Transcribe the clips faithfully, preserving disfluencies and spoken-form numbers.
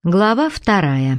Глава вторая.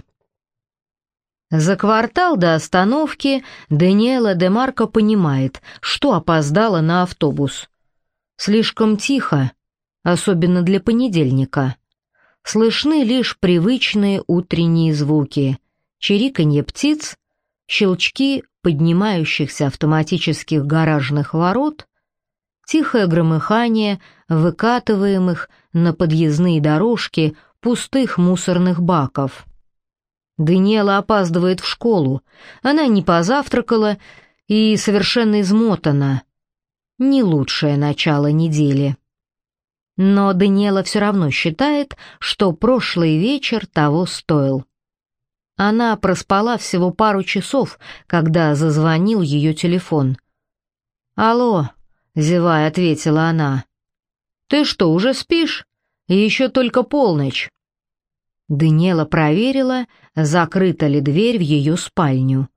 За квартал до остановки Даниэла де Марко понимает, что опоздала на автобус. Слишком тихо, особенно для понедельника. Слышны лишь привычные утренние звуки: чириканье птиц, щелчки поднимающихся автоматических гаражных ворот, тихое громыхание выкатываемых на подъездные дорожки пустых мусорных баков. Даниэла опаздывает в школу. Она не позавтракала и совершенно измотана. Не лучшее начало недели. Но Даниэла все равно считает, что прошлый вечер того стоил. Она проспала всего пару часов, когда зазвонил ее телефон. «Алло», — зевая, ответила она. «Ты что, уже спишь? Еще только полночь». Даниэла проверила, закрыта ли дверь в ее спальню.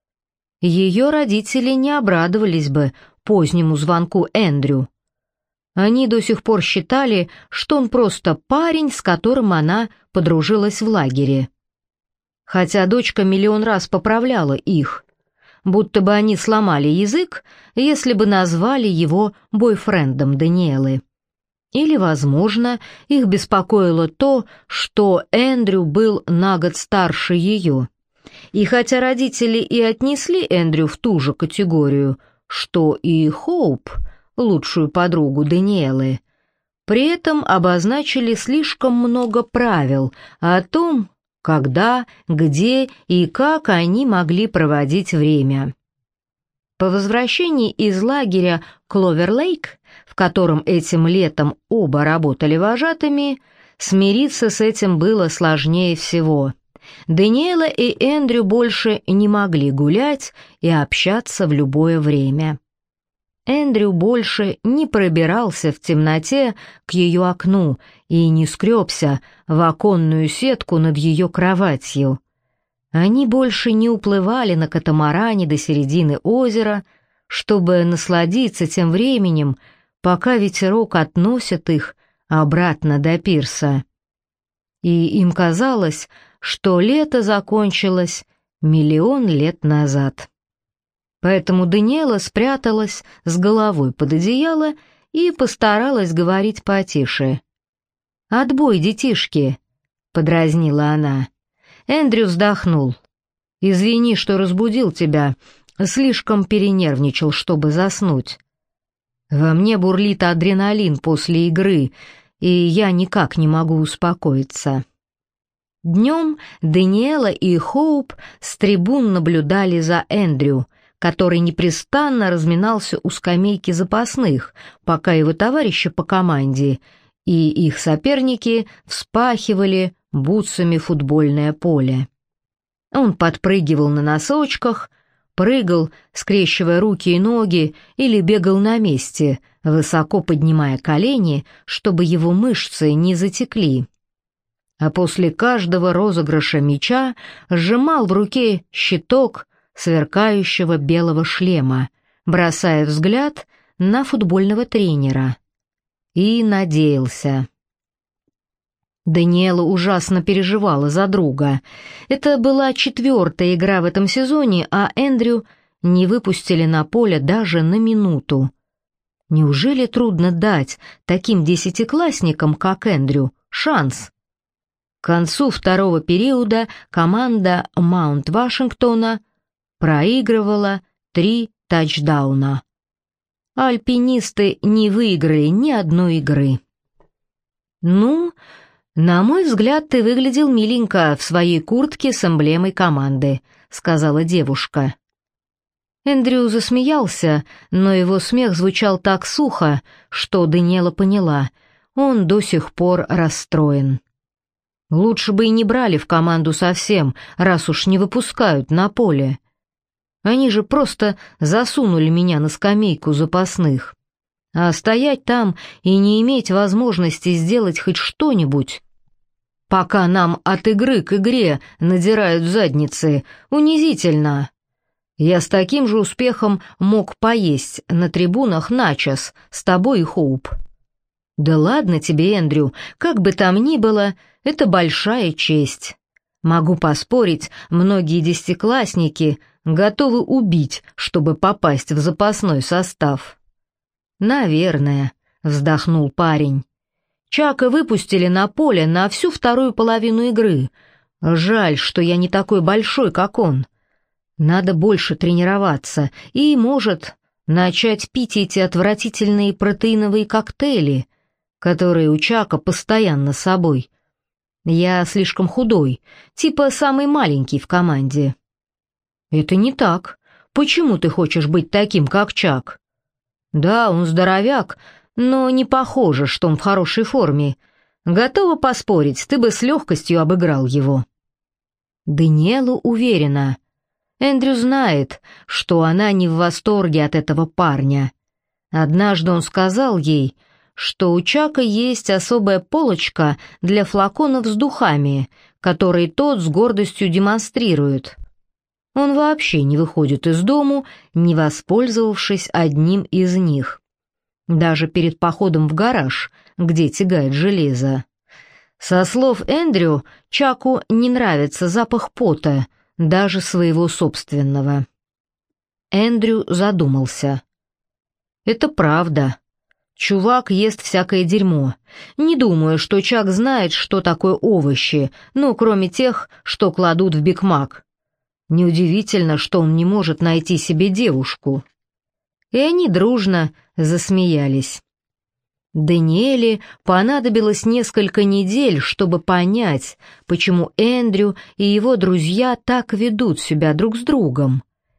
Ее родители не обрадовались бы позднему звонку Эндрю. Они до сих пор считали, что он просто парень, с которым она подружилась в лагере. Хотя дочка миллион раз поправляла их, будто бы они сломали язык, если бы назвали его бойфрендом Даниэлы. Или, возможно, их беспокоило то, что Эндрю был на год старше ее. И хотя родители и отнесли Эндрю в ту же категорию, что и Хоуп, лучшую подругу Даниэлы, при этом обозначили слишком много правил о том, когда, где и как они могли проводить время. По возвращении из лагеря Кловер-Лейк, в котором этим летом оба работали вожатыми, смириться с этим было сложнее всего. Даниэла и Эндрю больше не могли гулять и общаться в любое время. Эндрю больше не пробирался в темноте к ее окну и не скребся в оконную сетку над ее кроватью. Они больше не уплывали на катамаране до середины озера, чтобы насладиться тем временем, пока ветерок относит их обратно до пирса. И им казалось, что лето закончилось миллион лет назад. Поэтому Даниэла спряталась с головой под одеяло и постаралась говорить потише. «Отбой, детишки!» — подразнила она. Эндрю вздохнул. «Извини, что разбудил тебя. Слишком перенервничал, чтобы заснуть. Во мне бурлит адреналин после игры, и я никак не могу успокоиться». Днем Даниэла и Хоуп с трибун наблюдали за Эндрю, который непрестанно разминался у скамейки запасных, пока его товарищи по команде и их соперники вспахивали бутсами футбольное поле. Он подпрыгивал на носочках, прыгал, скрещивая руки и ноги, или бегал на месте, высоко поднимая колени, чтобы его мышцы не затекли. А после каждого розыгрыша мяча сжимал в руке щиток сверкающего белого шлема, бросая взгляд на футбольного тренера. И надеялся. Даниэла ужасно переживала за друга. Это была четвертая игра в этом сезоне, а Эндрю не выпустили на поле даже на минуту. Неужели трудно дать таким десятиклассникам, как Эндрю, шанс? К концу второго периода команда Маунт-Вашингтона проигрывала три тачдауна. Альпинисты не выиграли ни одной игры. «Ну, на мой взгляд, ты выглядел миленько в своей куртке с эмблемой команды», — сказала девушка. Эндрю засмеялся, но его смех звучал так сухо, что Даниэла поняла, он до сих пор расстроен. «Лучше бы и не брали в команду совсем, раз уж не выпускают на поле. Они же просто засунули меня на скамейку запасных. А стоять там и не иметь возможности сделать хоть что-нибудь, пока нам от игры к игре надирают задницы, унизительно. Я с таким же успехом мог поесть на трибунах начос с тобой и Хоуп». «Да ладно тебе, Эндрю, как бы там ни было, это большая честь. Могу поспорить, многие десятиклассники готовы убить, чтобы попасть в запасной состав». «Наверное», — вздохнул парень. «Чака выпустили на поле на всю вторую половину игры. Жаль, что я не такой большой, как он. Надо больше тренироваться и, может, начать пить эти отвратительные протеиновые коктейли, которые у Чака постоянно с собой. Я слишком худой, типа самый маленький в команде». «Это не так. Почему ты хочешь быть таким, как Чак?» «Да, он здоровяк, но не похоже, что он в хорошей форме. Готова поспорить, ты бы с легкостью обыграл его». Даниэла уверена. Эндрю знает, что она не в восторге от этого парня. Однажды он сказал ей, что у Чака есть особая полочка для флаконов с духами, которые тот с гордостью демонстрирует. Он вообще не выходит из дому, не воспользовавшись одним из них. Даже перед походом в гараж, где тягает железо. Со слов Эндрю, Чаку не нравится запах пота, даже своего собственного. Эндрю задумался. «Это правда. Чувак ест всякое дерьмо. Не думаю, что Чак знает, что такое овощи, ну, кроме тех, что кладут в Биг Мак. Неудивительно, что он не может найти себе девушку». И они дружно засмеялись. Даниэле понадобилось несколько недель, чтобы понять, почему Эндрю и его друзья так ведут себя друг с другом.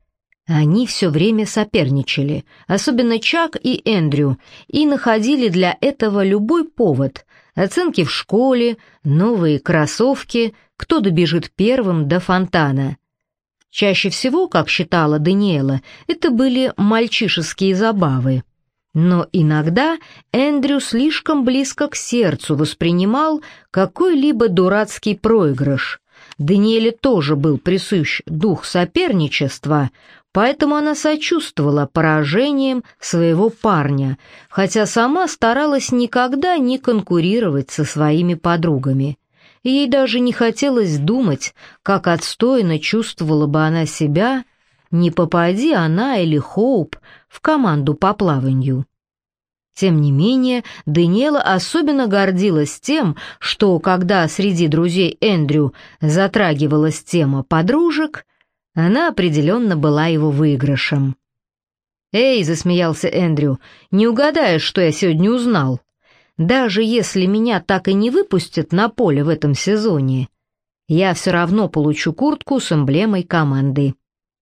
Они все время соперничали, особенно Чак и Эндрю, и находили для этого любой повод — оценки в школе, новые кроссовки, кто добежит первым до фонтана. Чаще всего, как считала Даниэла, это были мальчишеские забавы. Но иногда Эндрю слишком близко к сердцу воспринимал какой-либо дурацкий проигрыш. Даниэле тоже был присущ дух соперничества, поэтому она сочувствовала поражениям своего парня, хотя сама старалась никогда не конкурировать со своими подругами. Ей даже не хотелось думать, как отстойно чувствовала бы она себя, не попади она или Хоуп в команду по плаванию. Тем не менее, Даниэла особенно гордилась тем, что, когда среди друзей Эндрю затрагивалась тема подружек, она определенно была его выигрышем. «Эй», — засмеялся Эндрю, — «не угадаешь, что я сегодня узнал? Даже если меня так и не выпустят на поле в этом сезоне, я все равно получу куртку с эмблемой команды».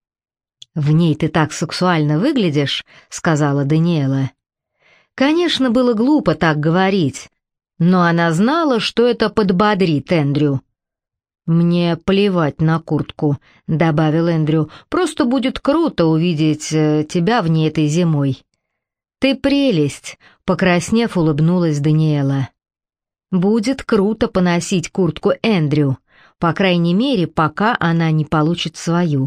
«В ней ты так сексуально выглядишь», — сказала Даниэла. Конечно, было глупо так говорить, но она знала, что это подбодрит Эндрю. «Мне плевать на куртку», — добавил Эндрю, — «просто будет круто увидеть э, тебя в ней этой зимой». «Ты прелесть», — покраснев, улыбнулась Даниэла. «Будет круто поносить куртку Эндрю, по крайней мере, пока она не получит свою».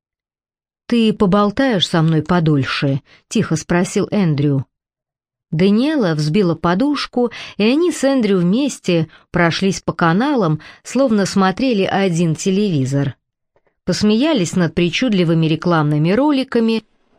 «Ты поболтаешь со мной подольше?» — тихо спросил Эндрю. Даниэла взбила подушку, и они с Эндрю вместе прошлись по каналам, словно смотрели один телевизор. Посмеялись над причудливыми рекламными роликами,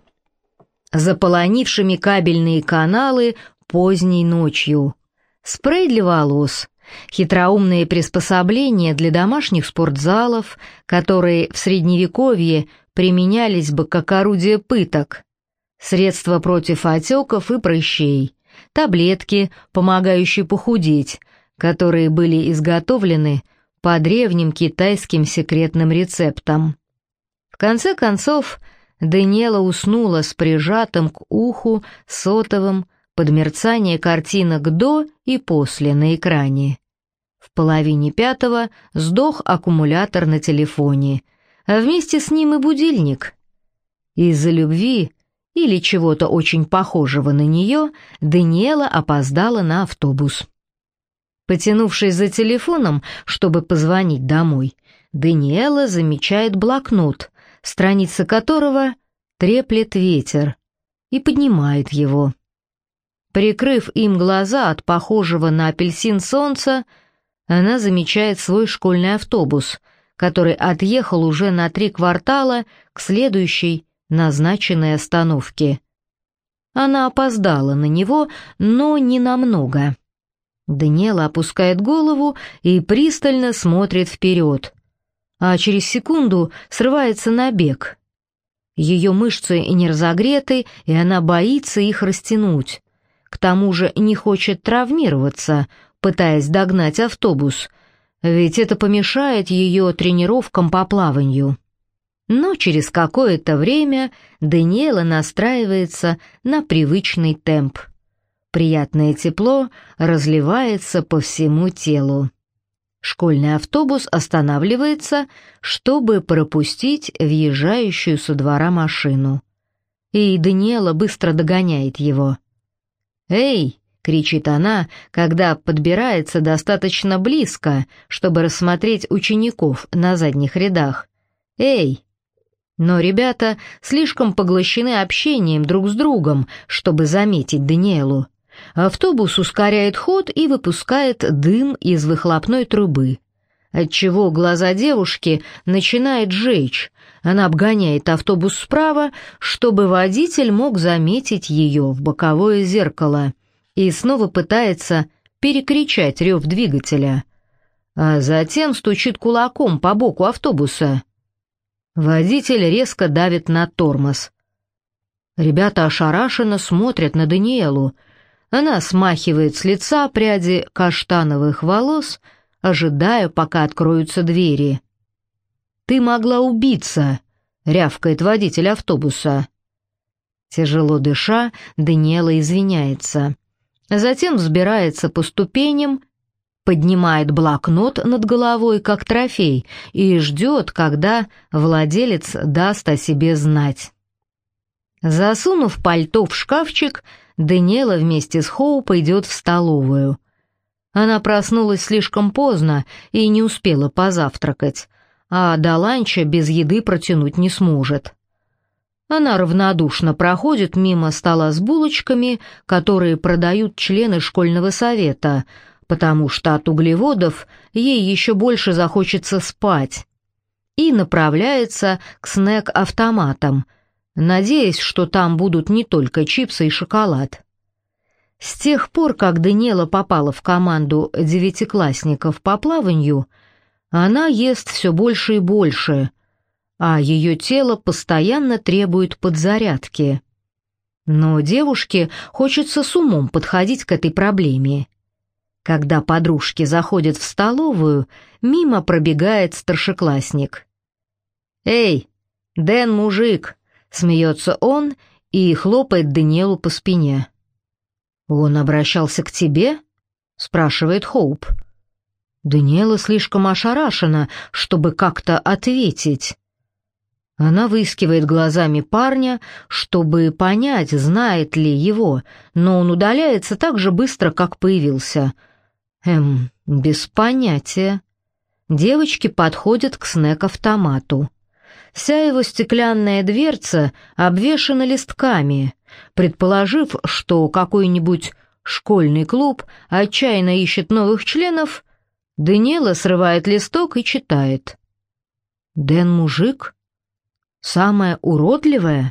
заполонившими кабельные каналы поздней ночью. Спрей для волос, хитроумные приспособления для домашних спортзалов, которые в Средневековье применялись бы как орудие пыток, средства против отеков и прыщей, таблетки, помогающие похудеть, которые были изготовлены по древним китайским секретным рецептам. В конце концов, Даниэла уснула с прижатым к уху сотовым под мерцание картинок до и после на экране. В половине пятого сдох аккумулятор на телефоне, а вместе с ним и будильник. Из-за любви или чего-то очень похожего на нее, Даниэла опоздала на автобус. Потянувшись за телефоном, чтобы позвонить домой, Даниэла замечает блокнот, страница которого треплет ветер, и поднимает его. Прикрыв им глаза от похожего на апельсин солнца, она замечает свой школьный автобус, который отъехал уже на три квартала к следующей назначенной остановке. Она опоздала на него, но не намного. Даниэла опускает голову и пристально смотрит вперед, а через секунду срывается на бег. Ее мышцы не разогреты, и она боится их растянуть. К тому же не хочет травмироваться, пытаясь догнать автобус, ведь это помешает ее тренировкам по плаванию. Но через какое-то время Даниэла настраивается на привычный темп. Приятное тепло разливается по всему телу. Школьный автобус останавливается, чтобы пропустить въезжающую со двора машину. И Даниэла быстро догоняет его. «Эй!» — кричит она, когда подбирается достаточно близко, чтобы рассмотреть учеников на задних рядах. «Эй!» Но ребята слишком поглощены общением друг с другом, чтобы заметить Даниэлу. Автобус ускоряет ход и выпускает дым из выхлопной трубы, отчего глаза девушки начинает жечь. Она обгоняет автобус справа, чтобы водитель мог заметить ее в боковое зеркало, и снова пытается перекричать рев двигателя, а затем стучит кулаком по боку автобуса. Водитель резко давит на тормоз. Ребята ошарашенно смотрят на Даниэлу. Она смахивает с лица пряди каштановых волос, ожидая, пока откроются двери. «Ты могла убиться», — рявкает водитель автобуса. Тяжело дыша, Даниэла извиняется. Затем взбирается по ступеням, поднимает блокнот над головой, как трофей, и ждет, когда владелец даст о себе знать. Засунув пальто в шкафчик, Даниэла вместе с Хоуп идет в столовую. Она проснулась слишком поздно и не успела позавтракать, а до ланча без еды протянуть не сможет. Она равнодушно проходит мимо стола с булочками, которые продают члены школьного совета, потому что от углеводов ей еще больше захочется спать, и направляется к снэк-автоматам, надеясь, что там будут не только чипсы и шоколад. С тех пор, как Даниэла попала в команду девятиклассников по плаванию, она ест все больше и больше, а ее тело постоянно требует подзарядки. Но девушке хочется с умом подходить к этой проблеме. Когда подружки заходят в столовую, мимо пробегает старшеклассник. «Эй, Дэн, мужик!» — смеется он и хлопает Даниэлу по спине. «Он обращался к тебе?» — спрашивает Хоуп. Даниэла слишком ошарашена, чтобы как-то ответить. Она выискивает глазами парня, чтобы понять, знает ли его, но он удаляется так же быстро, как появился. Эм, без понятия. Девочки подходят к снэк-автомату. Вся его стеклянная дверца обвешана листками. Предположив, что какой-нибудь школьный клуб отчаянно ищет новых членов, Даниэла срывает листок и читает. «Дэн мужик? Самая уродливая?»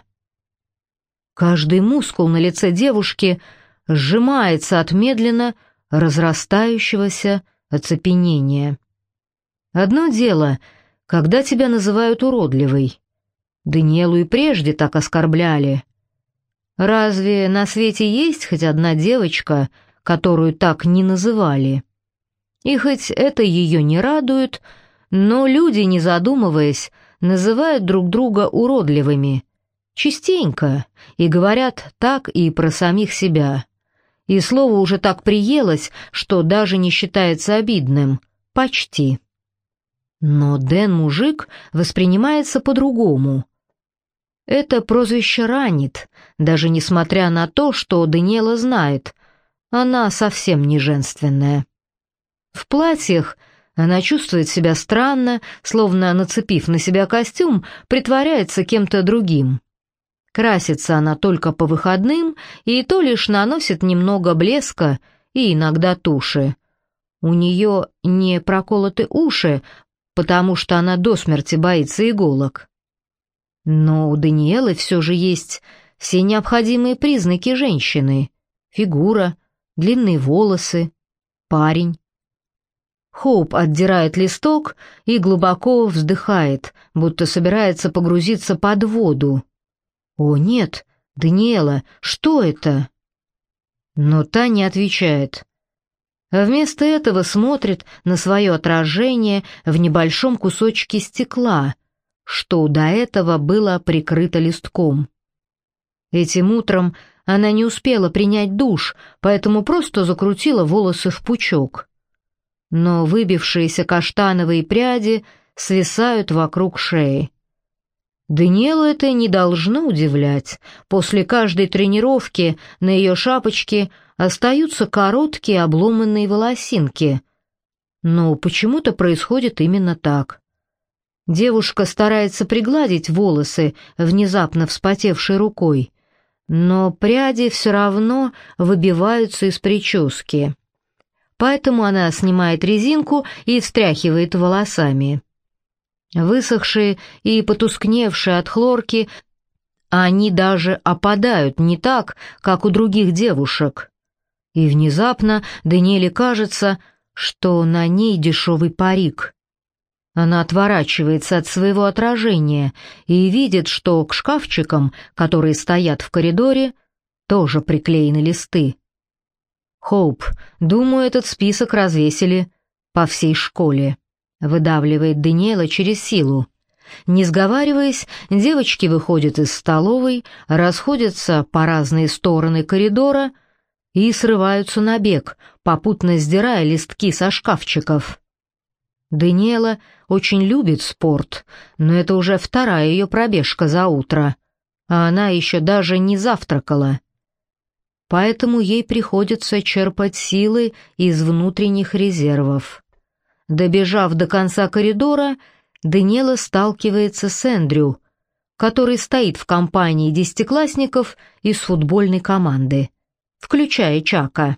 Каждый мускул на лице девушки сжимается от медленно разрастающегося оцепенения. Одно дело, когда тебя называют уродливой. Даниэлу и прежде так оскорбляли. Разве на свете есть хоть одна девочка, которую так не называли? И хоть это ее не радует, но люди, не задумываясь, называют друг друга уродливыми. Частенько, и говорят так и про самих себя. И слово уже так приелось, что даже не считается обидным. Почти. Но Дэн-мужик воспринимается по-другому. Это прозвище ранит, даже несмотря на то, что Даниэла знает, она совсем не женственная. В платьях она чувствует себя странно, словно, нацепив на себя костюм, притворяется кем-то другим. Красится она только по выходным, и то лишь наносит немного блеска и иногда туши. У нее не проколоты уши, потому что она до смерти боится иголок. Но у Даниэлы все же есть все необходимые признаки женщины: фигура, длинные волосы, парень. Хоуп отдирает листок и глубоко вздыхает, будто собирается погрузиться под воду. «О, нет, Даниэла, что это?» Но та не отвечает. А вместо этого смотрит на свое отражение в небольшом кусочке стекла, что до этого было прикрыто листком. Этим утром она не успела принять душ, поэтому просто закрутила волосы в пучок. Но выбившиеся каштановые пряди свисают вокруг шеи. Даниэлу это не должно удивлять. После каждой тренировки на ее шапочке остаются короткие обломанные волосинки. Но почему-то происходит именно так. Девушка старается пригладить волосы внезапно вспотевшей рукой, но пряди все равно выбиваются из прически. Поэтому она снимает резинку и встряхивает волосами. Высохшие и потускневшие от хлорки, они даже опадают не так, как у других девушек. И внезапно Даниэле кажется, что на ней дешевый парик. Она отворачивается от своего отражения и видит, что к шкафчикам, которые стоят в коридоре, тоже приклеены листы. «Хоуп, думаю, этот список развесили по всей школе», — выдавливает Даниэла через силу. Не сговариваясь, девочки выходят из столовой, расходятся по разные стороны коридора и срываются на бег, попутно сдирая листки со шкафчиков. Даниэла очень любит спорт, но это уже вторая ее пробежка за утро, а она еще даже не завтракала. Поэтому ей приходится черпать силы из внутренних резервов. Добежав до конца коридора, Даниэла сталкивается с Эндрю, который стоит в компании десятиклассников из футбольной команды, включая Чака.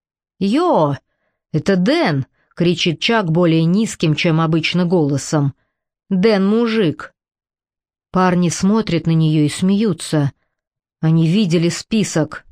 «Йо, это Дэн!» — кричит Чак более низким, чем обычно, голосом. «Дэн мужик!» Парни смотрят на нее и смеются. Они видели список.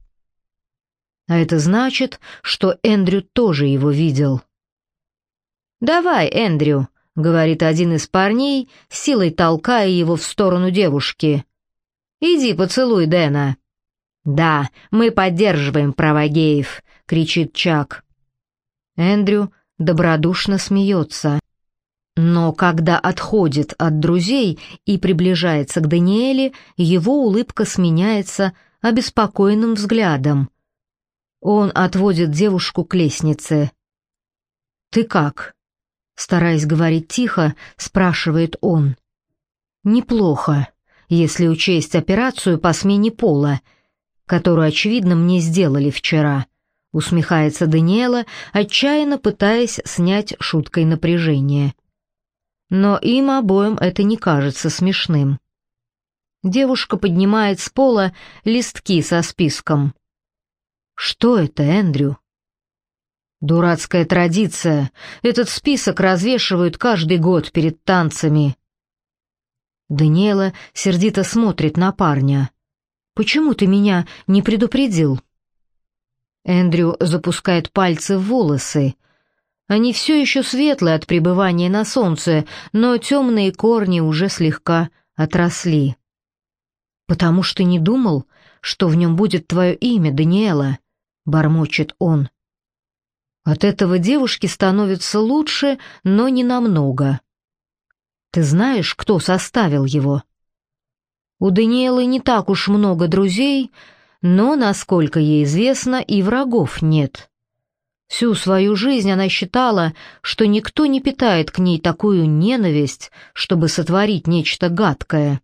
А это значит, что Эндрю тоже его видел. «Давай, Эндрю», — говорит один из парней, силой толкая его в сторону девушки. «Иди поцелуй Дэна». «Да, мы поддерживаем права геев», — кричит Чак. Эндрю добродушно смеется. Но когда отходит от друзей и приближается к Даниэле, его улыбка сменяется обеспокоенным взглядом. Он отводит девушку к лестнице. «Ты как?» — стараясь говорить тихо, спрашивает он. «Неплохо, если учесть операцию по смене пола, которую, очевидно, мне сделали вчера», — усмехается Даниэла, отчаянно пытаясь снять шуткой напряжение. Но им обоим это не кажется смешным. Девушка поднимает с пола листки со списком. «Что это, Эндрю?» «Дурацкая традиция. Этот список развешивают каждый год перед танцами». Даниэла сердито смотрит на парня. «Почему ты меня не предупредил?» Эндрю запускает пальцы в волосы. Они все еще светлые от пребывания на солнце, но темные корни уже слегка отросли. «Потому что не думал, что в нем будет твое имя, Даниэла», — бормочет он. От этого девушке становится лучше, но не намного. «Ты знаешь, кто составил его?» У Даниэлы не так уж много друзей, но, насколько ей известно, и врагов нет. Всю свою жизнь она считала, что никто не питает к ней такую ненависть, чтобы сотворить нечто гадкое.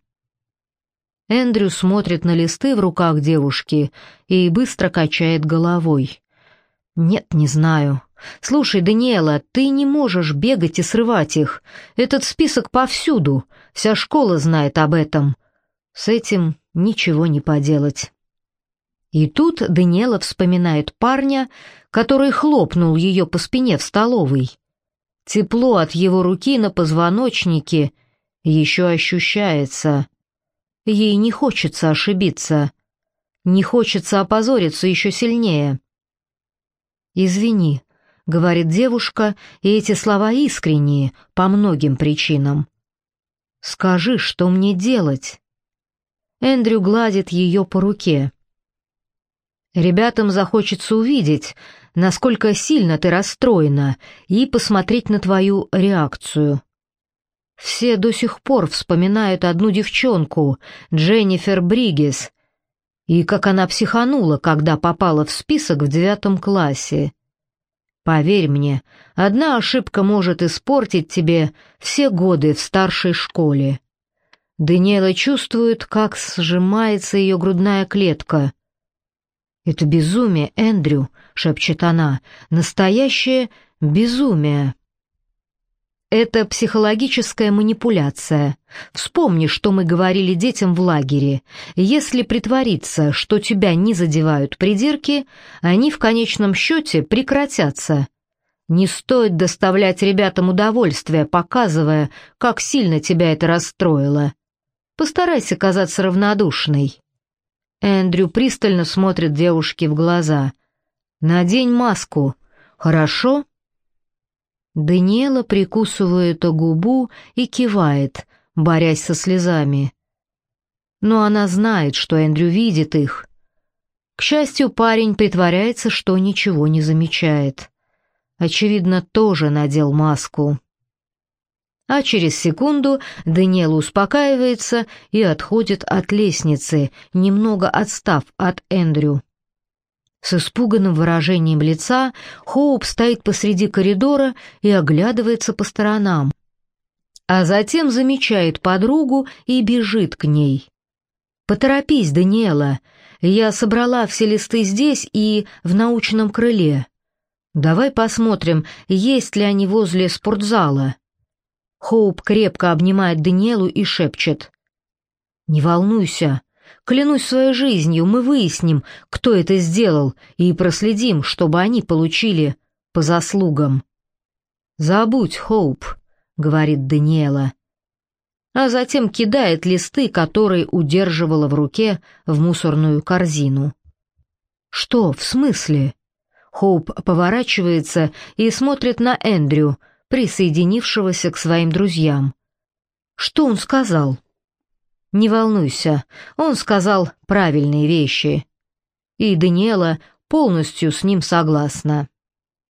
Эндрю смотрит на листы в руках девушки и быстро качает головой. «Нет, не знаю. Слушай, Даниэла, ты не можешь бегать и срывать их. Этот список повсюду, вся школа знает об этом. С этим ничего не поделать. И тут Даниэла вспоминает парня, который хлопнул ее по спине в столовой. Тепло от его руки на позвоночнике еще ощущается. Ей не хочется ошибиться, не хочется опозориться еще сильнее. «Извини», — говорит девушка, и эти слова искренние по многим причинам. «Скажи, что мне делать?» Эндрю гладит ее по руке. «Ребятам захочется увидеть, насколько сильно ты расстроена, и посмотреть на твою реакцию. Все до сих пор вспоминают одну девчонку, Дженнифер Бригес, и как она психанула, когда попала в список в девятом классе. Поверь мне, одна ошибка может испортить тебе все годы в старшей школе». Даниэла чувствует, как сжимается ее грудная клетка. «Это безумие, Эндрю», — шепчет она, — «настоящее безумие». Это психологическая манипуляция. Вспомни, что мы говорили детям в лагере. Если притвориться, что тебя не задевают придирки, они в конечном счете прекратятся. Не стоит доставлять ребятам удовольствие, показывая, как сильно тебя это расстроило. Постарайся казаться равнодушной. Эндрю пристально смотрит девушке в глаза. «Надень маску, хорошо?» Даниэла прикусывает губу и кивает, борясь со слезами. Но она знает, что Эндрю видит их. К счастью, парень притворяется, что ничего не замечает. Очевидно, тоже надел маску. А через секунду Даниэла успокаивается и отходит от лестницы, немного отстав от Эндрю. С испуганным выражением лица Хоуп стоит посреди коридора и оглядывается по сторонам, а затем замечает подругу и бежит к ней. «Поторопись, Даниэла, я собрала все листы здесь и в научном крыле. Давай посмотрим, есть ли они возле спортзала». Хоуп крепко обнимает Даниэлу и шепчет: «Не волнуйся, клянусь своей жизнью, мы выясним, кто это сделал, и проследим, чтобы они получили по заслугам». «Забудь, Хоуп», — говорит Даниэла, а затем кидает листы, которые удерживала в руке, в мусорную корзину. «Что, в смысле?» Хоуп поворачивается и смотрит на Эндрю, присоединившегося к своим друзьям. «Что он сказал?» «Не волнуйся, он сказал правильные вещи». И Даниэла полностью с ним согласна.